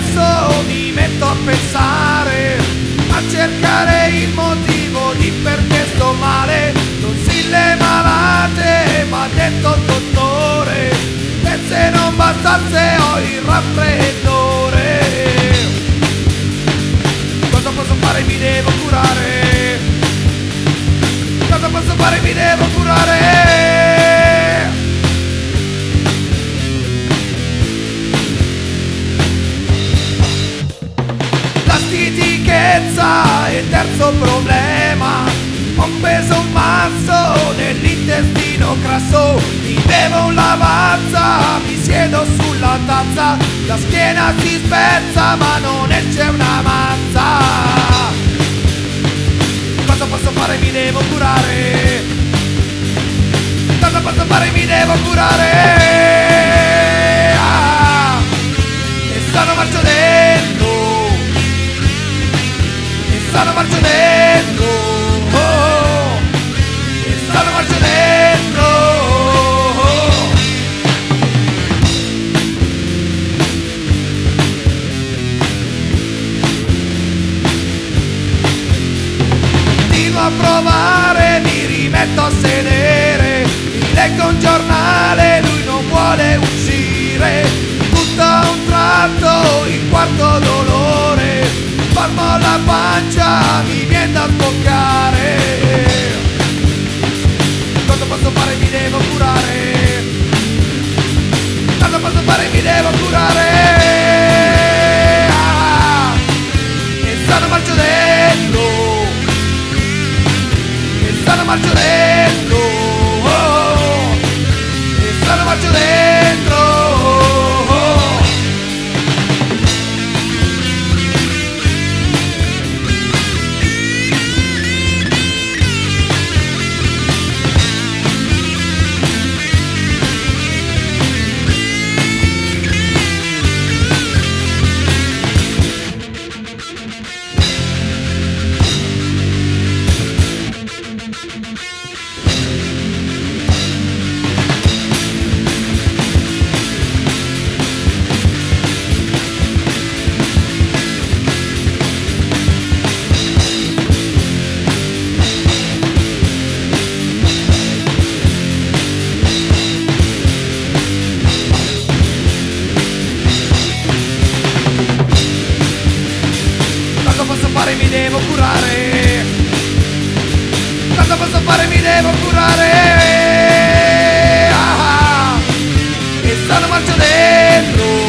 spesso mi metto a pensare, a cercare il motivo di perché sto male. Non si le malate, m'ha detto il dottore, e se non bastasse ho il raffreddore. Cosa posso fare? Mi devo curare. Cosa posso fare? Mi devo curare. Stitichezza è il terzo problema. Ho preso un mazzo nell'intestino grasso, mi bevo un lavazza, mi siedo sulla tazza, la schiena si spezza ma non esce una mazza. Cosa posso fare? Mi devo curare. Cosa posso fare? Mi devo curare. E sono marcio dentro. Sono marcio dentro, oh, e sono marcio dentro, oh. Continuo a provare, mi rimetto a sedere, mi leggo un giornale, lui non vuole uscire. Tutto a un tratto, il quarto dolore, palmo la pancia, mi viene da sboccare. Cosa posso fare? Mi devo curare. Cosa posso fare? Mi devo curare. E sono marcio dentro. E sono marcio dentro. Oh, e sono marcio dentro. Mi devo curare. Cosa posso fare? Mi devo curare. E sono marcio dentro.